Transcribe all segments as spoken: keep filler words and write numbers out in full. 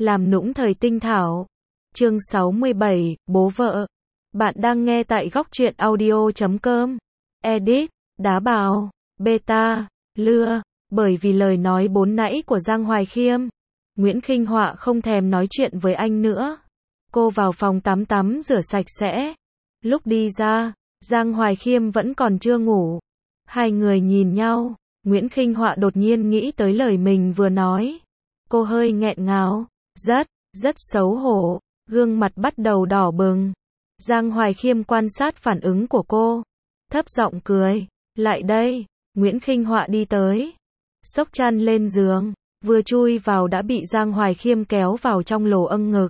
Làm nũng thời tinh thảo. Chương sáu mươi bảy, bố vợ. Bạn đang nghe tại góc truyện audio chấm com. Edit, đá bào, beta, lưa. Bởi vì lời nói bốn nãy của Giang Hoài Khiêm, Nguyễn Khinh Họa không thèm nói chuyện với anh nữa. Cô vào phòng tắm tắm rửa sạch sẽ. Lúc đi ra, Giang Hoài Khiêm vẫn còn chưa ngủ. Hai người nhìn nhau, Nguyễn Khinh Họa đột nhiên nghĩ tới lời mình vừa nói. Cô hơi nghẹn ngào, rất, rất xấu hổ, gương mặt bắt đầu đỏ bừng. Giang Hoài Khiêm quan sát phản ứng của cô, thấp giọng cười, lại đây. Nguyễn Khinh Họa đi tới, xốc chăn lên giường, vừa chui vào đã bị Giang Hoài Khiêm kéo vào trong lỗ âng ngực.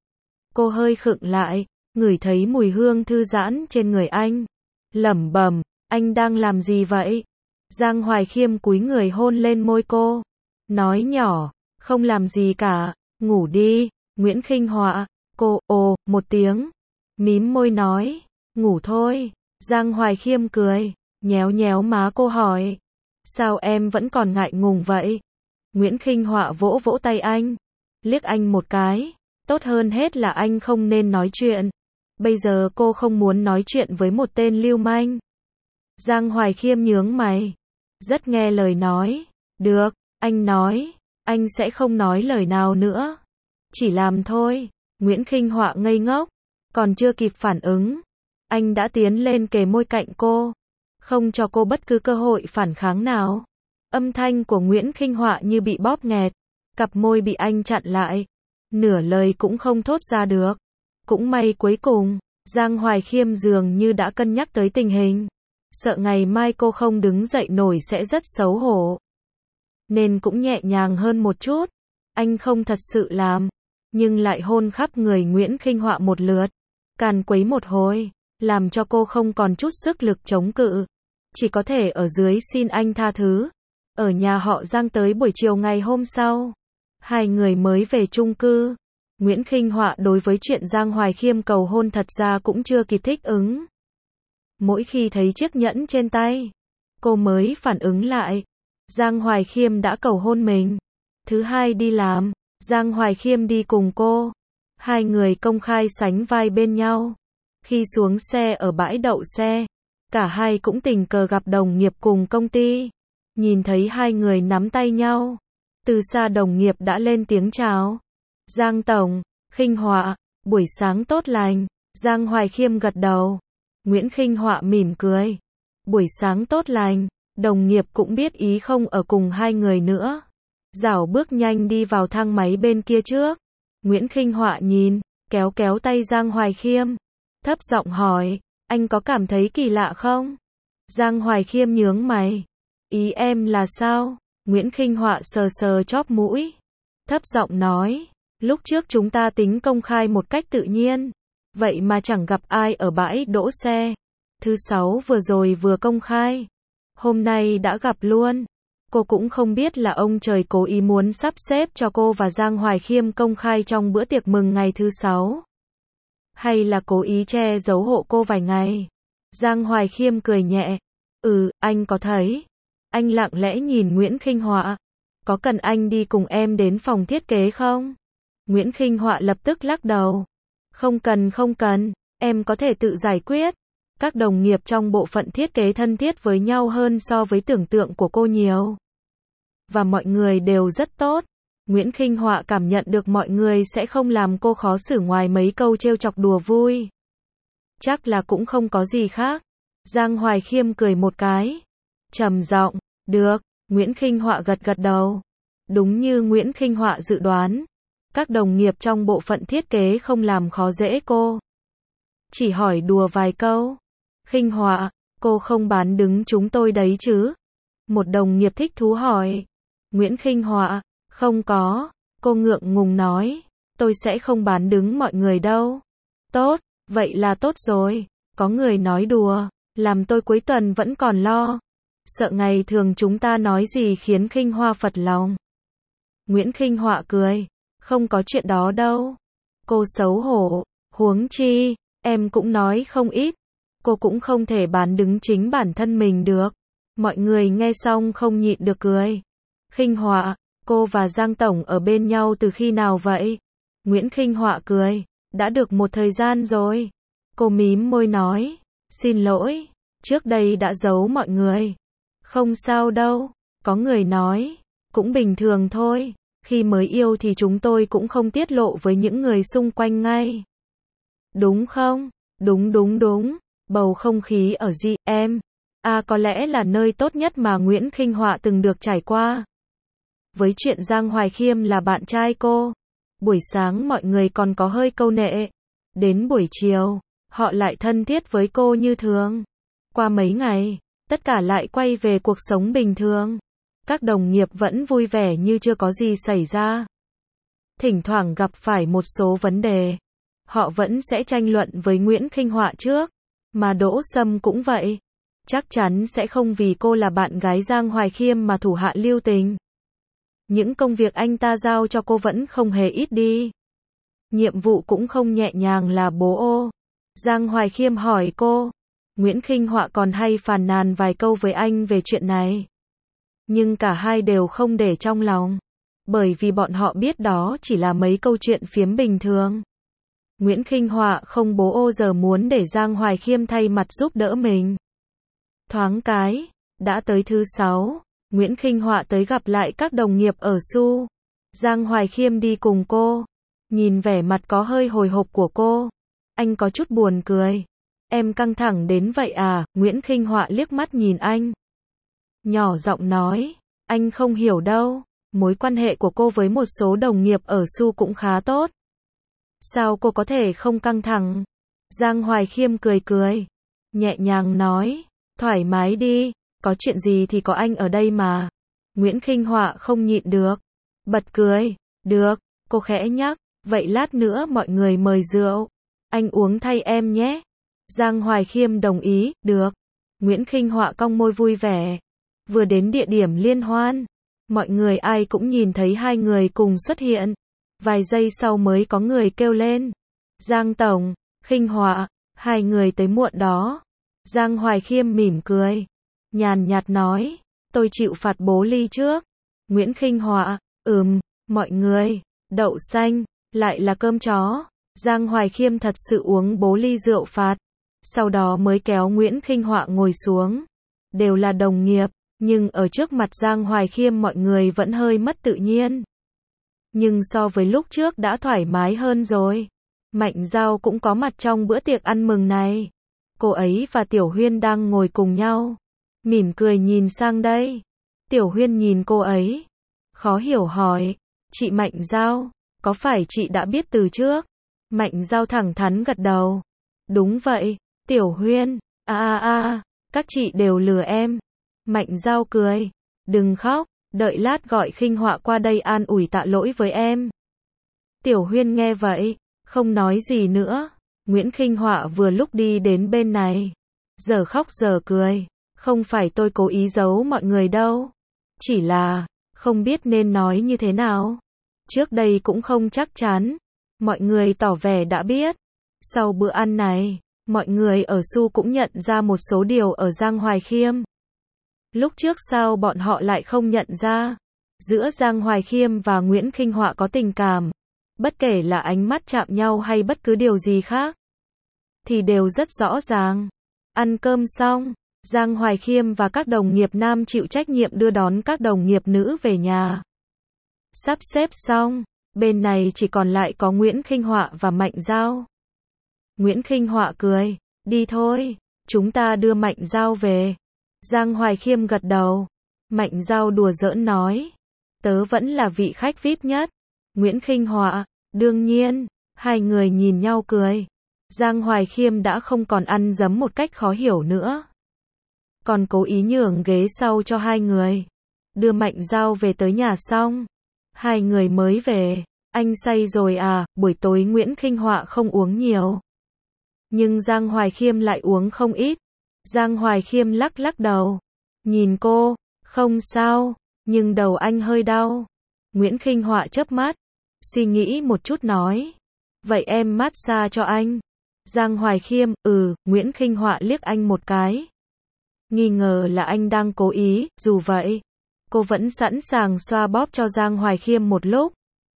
Cô hơi khựng lại, ngửi thấy mùi hương thư giãn trên người anh, lẩm bẩm, anh đang làm gì vậy? Giang Hoài Khiêm cúi người hôn lên môi cô, nói nhỏ, không làm gì cả, ngủ đi. Nguyễn Khinh Họa, cô, ồ, một tiếng, mím môi nói, ngủ thôi. Giang Hoài Khiêm cười, nhéo nhéo má cô hỏi, sao em vẫn còn ngại ngùng vậy? Nguyễn Khinh Họa vỗ vỗ tay anh, liếc anh một cái, tốt hơn hết là anh không nên nói chuyện. Bây giờ cô không muốn nói chuyện với một tên lưu manh. Giang Hoài Khiêm nhướng mày, rất nghe lời nói, được, anh nói, anh sẽ không nói lời nào nữa. Chỉ làm thôi. Nguyễn Khinh Họa ngây ngốc, còn chưa kịp phản ứng, anh đã tiến lên kề môi cạnh cô, không cho cô bất cứ cơ hội phản kháng nào. Âm thanh của Nguyễn Khinh Họa như bị bóp nghẹt, cặp môi bị anh chặn lại, nửa lời cũng không thốt ra được. Cũng may cuối cùng, Giang Hoài Khiêm dường như đã cân nhắc tới tình hình, sợ ngày mai cô không đứng dậy nổi sẽ rất xấu hổ, nên cũng nhẹ nhàng hơn một chút. Anh không thật sự làm, nhưng lại hôn khắp người Nguyễn Khinh Họa một lượt, càn quấy một hồi, làm cho cô không còn chút sức lực chống cự, chỉ có thể ở dưới xin anh tha thứ. Ở nhà họ Giang tới buổi chiều ngày hôm sau, hai người mới về chung cư. Nguyễn Khinh Họa đối với chuyện Giang Hoài Khiêm cầu hôn thật ra cũng chưa kịp thích ứng. Mỗi khi thấy chiếc nhẫn trên tay, cô mới phản ứng lại, Giang Hoài Khiêm đã cầu hôn mình. Thứ hai đi làm, Giang Hoài Khiêm đi cùng cô. Hai người công khai sánh vai bên nhau. Khi xuống xe ở bãi đậu xe, cả hai cũng tình cờ gặp đồng nghiệp cùng công ty. Nhìn thấy hai người nắm tay nhau, từ xa đồng nghiệp đã lên tiếng chào. Giang Tổng, Khinh Họa, buổi sáng tốt lành. Giang Hoài Khiêm gật đầu. Nguyễn Khinh Họa mỉm cười. Buổi sáng tốt lành, đồng nghiệp cũng biết ý không ở cùng hai người nữa. Dảo bước nhanh đi vào thang máy bên kia trước. Nguyễn Khinh Họa nhìn, kéo kéo tay Giang Hoài Khiêm, thấp giọng hỏi, anh có cảm thấy kỳ lạ không? Giang Hoài Khiêm nhướng mày, ý em là sao? Nguyễn Khinh Họa sờ sờ chóp mũi, thấp giọng nói, lúc trước chúng ta tính công khai một cách tự nhiên, vậy mà chẳng gặp ai ở bãi đỗ xe. Thứ sáu vừa rồi vừa công khai, hôm nay đã gặp luôn. Cô cũng không biết là ông trời cố ý muốn sắp xếp cho cô và Giang Hoài Khiêm công khai trong bữa tiệc mừng ngày thứ sáu, hay là cố ý che giấu hộ cô vài ngày. Giang Hoài Khiêm cười nhẹ, ừ, anh có thấy. Anh lặng lẽ nhìn Nguyễn Khinh Họa, có cần anh đi cùng em đến phòng thiết kế không? Nguyễn Khinh Họa lập tức lắc đầu, không cần không cần, em có thể tự giải quyết. Các đồng nghiệp trong bộ phận thiết kế thân thiết với nhau hơn so với tưởng tượng của cô nhiều. Và mọi người đều rất tốt. Nguyễn Khinh Họa cảm nhận được mọi người sẽ không làm cô khó xử ngoài mấy câu trêu chọc đùa vui. Chắc là cũng không có gì khác. Giang Hoài Khiêm cười một cái, trầm giọng, được. Nguyễn Khinh Họa gật gật đầu. Đúng như Nguyễn Khinh Họa dự đoán, các đồng nghiệp trong bộ phận thiết kế không làm khó dễ cô, chỉ hỏi đùa vài câu. Khinh Họa, cô không bán đứng chúng tôi đấy chứ? Một đồng nghiệp thích thú hỏi. Nguyễn Khinh Họa, không có. Cô ngượng ngùng nói, tôi sẽ không bán đứng mọi người đâu. Tốt, vậy là tốt rồi. Có người nói đùa, làm tôi cuối tuần vẫn còn lo, sợ ngày thường chúng ta nói gì khiến Khinh Hoa phật lòng. Nguyễn Khinh Họa cười, không có chuyện đó đâu. Cô xấu hổ, huống chi, em cũng nói không ít. Cô cũng không thể bán đứng chính bản thân mình được. Mọi người nghe xong không nhịn được cười. Khinh Họa, Cô và Giang Tổng ở bên nhau từ khi nào vậy? Nguyễn Khinh Họa cười. Đã được một thời gian rồi. Cô mím môi nói. Xin lỗi, trước đây đã giấu mọi người. Không sao đâu. Có người nói. Cũng bình thường thôi. Khi mới yêu thì chúng tôi cũng không tiết lộ với những người xung quanh ngay. Đúng không? Đúng đúng đúng. Bầu không khí ở G M A có lẽ là nơi tốt nhất mà Nguyễn Khinh Họa từng được trải qua. Với chuyện Giang Hoài Khiêm là bạn trai cô, buổi sáng mọi người còn có hơi câu nệ. Đến buổi chiều, họ lại thân thiết với cô như thường. Qua mấy ngày, tất cả lại quay về cuộc sống bình thường. Các đồng nghiệp vẫn vui vẻ như chưa có gì xảy ra. Thỉnh thoảng gặp phải một số vấn đề, họ vẫn sẽ tranh luận với Nguyễn Khinh Họa trước. Mà Đỗ Sâm cũng vậy. Chắc chắn sẽ không vì cô là bạn gái Giang Hoài Khiêm mà thủ hạ lưu tình. Những công việc anh ta giao cho cô vẫn không hề ít đi. Nhiệm vụ cũng không nhẹ nhàng là bố ô. Giang Hoài Khiêm hỏi cô. Nguyễn Khinh Họa còn hay phàn nàn vài câu với anh về chuyện này. Nhưng cả hai đều không để trong lòng. Bởi vì bọn họ biết đó chỉ là mấy câu chuyện phiếm bình thường. Nguyễn Khinh Họa không bố ô giờ muốn để Giang Hoài Khiêm thay mặt giúp đỡ mình. Thoáng cái, đã tới thứ sáu, Nguyễn Khinh Họa tới gặp lại các đồng nghiệp ở Su. Giang Hoài Khiêm đi cùng cô. Nhìn vẻ mặt có hơi hồi hộp của cô, anh có chút buồn cười. Em căng thẳng đến vậy à? Nguyễn Khinh Họa liếc mắt nhìn anh. Nhỏ giọng nói, anh không hiểu đâu. Mối quan hệ của cô với một số đồng nghiệp ở Su cũng khá tốt. Sao cô có thể không căng thẳng? Giang Hoài Khiêm cười cười, nhẹ nhàng nói, thoải mái đi, có chuyện gì thì có anh ở đây mà. Nguyễn Khinh Họa không nhịn được, bật cười. Được, cô khẽ nhắc, vậy lát nữa mọi người mời rượu, anh uống thay em nhé. Giang Hoài Khiêm đồng ý, được. Nguyễn Khinh Họa cong môi vui vẻ. Vừa đến địa điểm liên hoan, mọi người ai cũng nhìn thấy hai người cùng xuất hiện. Vài giây sau mới có người kêu lên. Giang Tổng, Khinh Họa, hai người tới muộn đó. Giang Hoài Khiêm mỉm cười, nhàn nhạt nói, tôi chịu phạt bố ly trước. Nguyễn Khinh Họa, ừm, mọi người, đậu xanh, lại là cơm chó. Giang Hoài Khiêm thật sự uống bố ly rượu phạt. Sau đó mới kéo Nguyễn Khinh Họa ngồi xuống. Đều là đồng nghiệp, nhưng ở trước mặt Giang Hoài Khiêm mọi người vẫn hơi mất tự nhiên. Nhưng so với lúc trước đã thoải mái hơn rồi. Mạnh Giao cũng có mặt trong bữa tiệc ăn mừng này. Cô ấy và Tiểu Huyên đang ngồi cùng nhau, mỉm cười nhìn sang đây. Tiểu Huyên nhìn cô ấy, khó hiểu hỏi, chị Mạnh Giao, có phải chị đã biết từ trước? Mạnh Giao thẳng thắn gật đầu. Đúng vậy, Tiểu Huyên, a a a, các chị đều lừa em. Mạnh Giao cười, đừng khóc, đợi lát gọi Khinh Họa qua đây an ủi tạ lỗi với em. Tiểu Huyên nghe vậy, không nói gì nữa. Nguyễn Khinh Họa vừa lúc đi đến bên này, giờ khóc giờ cười, không phải tôi cố ý giấu mọi người đâu, chỉ là không biết nên nói như thế nào. Trước đây cũng không chắc chắn. Mọi người tỏ vẻ đã biết. Sau bữa ăn này, mọi người ở Su cũng nhận ra một số điều ở Giang Hoài Khiêm. Lúc trước sao bọn họ lại không nhận ra? Giữa Giang Hoài Khiêm và Nguyễn Khinh Họa có tình cảm, bất kể là ánh mắt chạm nhau hay bất cứ điều gì khác, thì đều rất rõ ràng. Ăn cơm xong, Giang Hoài Khiêm và các đồng nghiệp nam chịu trách nhiệm đưa đón các đồng nghiệp nữ về nhà. Sắp xếp xong, bên này chỉ còn lại có Nguyễn Khinh Họa và Mạnh Giao. Nguyễn Khinh Họa cười, đi thôi, chúng ta đưa Mạnh Giao về. Giang Hoài Khiêm gật đầu. Mạnh Giao đùa giỡn nói, tớ vẫn là vị khách vi ai pi nhất. Nguyễn Khinh Họa, đương nhiên. Hai người nhìn nhau cười. Giang Hoài Khiêm đã không còn ăn dấm một cách khó hiểu nữa, còn cố ý nhường ghế sau cho hai người. Đưa Mạnh Giao về tới nhà xong, hai người mới về. Anh say rồi à? Buổi tối Nguyễn Khinh Họa không uống nhiều, nhưng Giang Hoài Khiêm lại uống không ít. Giang Hoài Khiêm lắc lắc đầu, nhìn cô, không sao, nhưng đầu anh hơi đau. Nguyễn Khinh Họa chớp mắt, suy nghĩ một chút nói, vậy em massage cho anh. Giang Hoài Khiêm, ừ. Nguyễn Khinh Họa liếc anh một cái, nghi ngờ là anh đang cố ý. Dù vậy, cô vẫn sẵn sàng xoa bóp cho Giang Hoài Khiêm một lúc.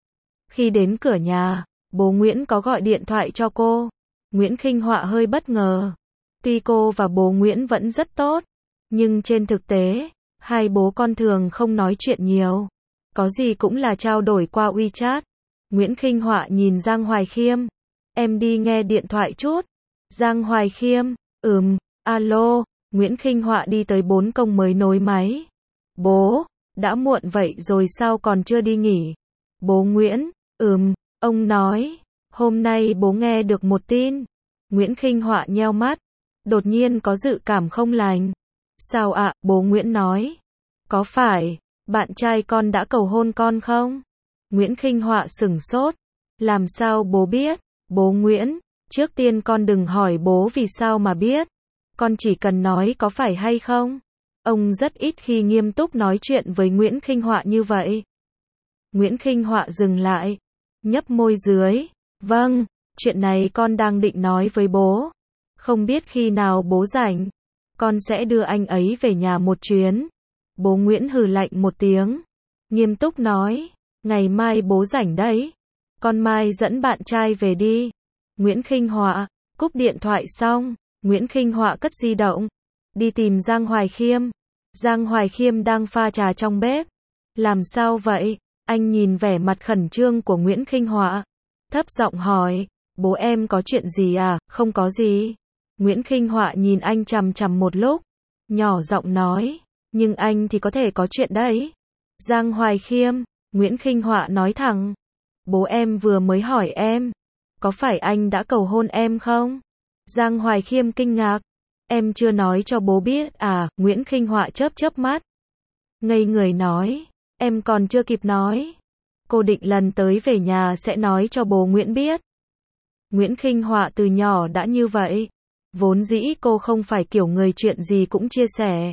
Khi đến cửa nhà, bố Nguyễn có gọi điện thoại cho cô. Nguyễn Khinh Họa hơi bất ngờ. Tuy cô và bố Nguyễn vẫn rất tốt, nhưng trên thực tế, hai bố con thường không nói chuyện nhiều. Có gì cũng là trao đổi qua WeChat. Nguyễn Khinh Họa nhìn Giang Hoài Khiêm. Em đi nghe điện thoại chút. Giang Hoài Khiêm, ừm, alo. Nguyễn Khinh Họa đi tới bốn công mới nối máy. Bố, đã muộn vậy rồi sao còn chưa đi nghỉ? Bố Nguyễn, ừm, ông nói, hôm nay bố nghe được một tin. Nguyễn Khinh Họa nheo mắt, đột nhiên có dự cảm không lành. Sao ạ? Bố Nguyễn nói. Có phải, bạn trai con đã cầu hôn con không? Nguyễn Khinh Họa sửng sốt. Làm sao bố biết? Bố Nguyễn, trước tiên con đừng hỏi bố vì sao mà biết. Con chỉ cần nói có phải hay không. Ông rất ít khi nghiêm túc nói chuyện với Nguyễn Khinh Họa như vậy. Nguyễn Khinh Họa dừng lại, nhấp môi dưới. Vâng, chuyện này con đang định nói với bố. Không biết khi nào bố rảnh, con sẽ đưa anh ấy về nhà một chuyến. Bố Nguyễn hừ lạnh một tiếng, nghiêm túc nói, ngày mai bố rảnh đấy. Con mai dẫn bạn trai về đi. Nguyễn Khinh Họa, cúp điện thoại xong, Nguyễn Khinh Họa cất di động, đi tìm Giang Hoài Khiêm. Giang Hoài Khiêm đang pha trà trong bếp. Làm sao vậy? Anh nhìn vẻ mặt khẩn trương của Nguyễn Khinh Họa, thấp giọng hỏi, bố em có chuyện gì à? Không có gì. Nguyễn Khinh Họa nhìn anh chằm chằm một lúc, nhỏ giọng nói, nhưng anh thì có thể có chuyện đấy. Giang Hoài Khiêm, Nguyễn Khinh Họa nói thẳng, bố em vừa mới hỏi em, có phải anh đã cầu hôn em không? Giang Hoài Khiêm kinh ngạc, em chưa nói cho bố biết à? Nguyễn Khinh Họa chớp chớp mắt, ngây người nói, em còn chưa kịp nói. Cô định lần tới về nhà sẽ nói cho bố Nguyễn biết. Nguyễn Khinh Họa từ nhỏ đã như vậy. Vốn dĩ cô không phải kiểu người chuyện gì cũng chia sẻ.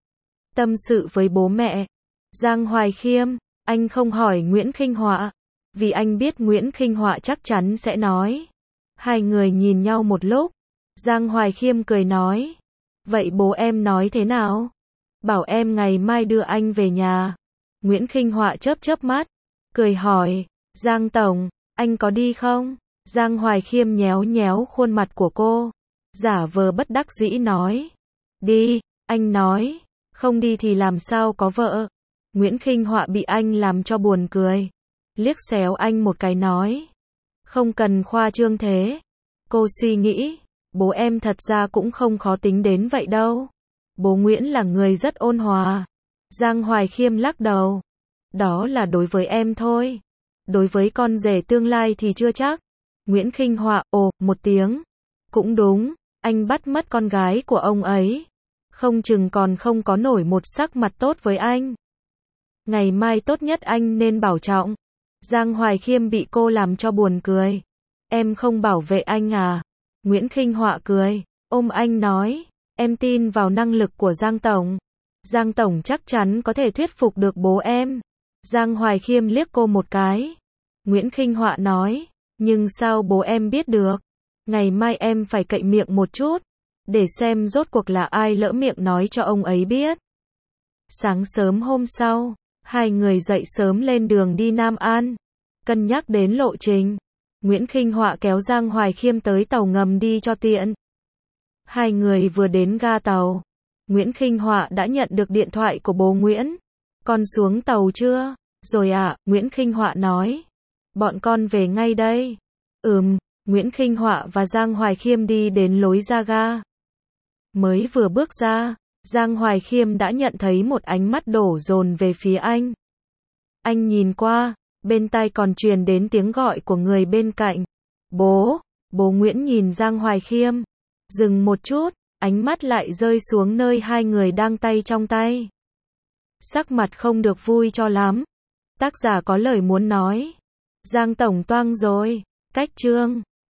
Tâm sự với bố mẹ. Giang Hoài Khiêm, anh không hỏi Nguyễn Khinh Họa, vì anh biết Nguyễn Khinh Họa chắc chắn sẽ nói. Hai người nhìn nhau một lúc. Giang Hoài Khiêm cười nói, vậy bố em nói thế nào? Bảo em ngày mai đưa anh về nhà. Nguyễn Khinh Họa chớp chớp mắt, cười hỏi, Giang Tổng, anh có đi không? Giang Hoài Khiêm nhéo nhéo khuôn mặt của cô, giả vờ bất đắc dĩ nói, đi, anh nói, không đi thì làm sao có vợ. Nguyễn Khinh Họa bị anh làm cho buồn cười, liếc xéo anh một cái nói, không cần khoa trương thế. Cô suy nghĩ, bố em thật ra cũng không khó tính đến vậy đâu. Bố Nguyễn là người rất ôn hòa. Giang Hoài Khiêm lắc đầu, đó là đối với em thôi. Đối với con rể tương lai thì chưa chắc. Nguyễn Khinh Họa, ồ, một tiếng. Cũng đúng, anh bắt mất con gái của ông ấy. Không chừng còn không có nổi một sắc mặt tốt với anh. Ngày mai tốt nhất anh nên bảo trọng. Giang Hoài Khiêm bị cô làm cho buồn cười. Em không bảo vệ anh à? Nguyễn Khinh Họa cười, ôm anh nói, em tin vào năng lực của Giang Tổng. Giang Tổng chắc chắn có thể thuyết phục được bố em. Giang Hoài Khiêm liếc cô một cái. Nguyễn Khinh Họa nói, nhưng sao bố em biết được? Ngày mai em phải cậy miệng một chút, để xem rốt cuộc là ai lỡ miệng nói cho ông ấy biết. Sáng sớm hôm sau, hai người dậy sớm lên đường đi Nam An. Cân nhắc đến lộ trình, Nguyễn Khinh Họa kéo Giang Hoài Khiêm tới tàu ngầm đi cho tiện. Hai người vừa đến ga tàu, Nguyễn Khinh Họa đã nhận được điện thoại của bố Nguyễn. Con xuống tàu chưa? Rồi ạ, à, Nguyễn Khinh Họa nói. Bọn con về ngay đây. Ừm, Nguyễn Khinh Họa và Giang Hoài Khiêm đi đến lối ra ga. Mới vừa bước ra, Giang Hoài Khiêm đã nhận thấy một ánh mắt đổ dồn về phía anh. Anh nhìn qua, bên tai còn truyền đến tiếng gọi của người bên cạnh. Bố, bố Nguyễn nhìn Giang Hoài Khiêm. Dừng một chút, ánh mắt lại rơi xuống nơi hai người đang tay trong tay. Sắc mặt không được vui cho lắm. Tác giả có lời muốn nói. Giang Tổng toang rồi. Cách chương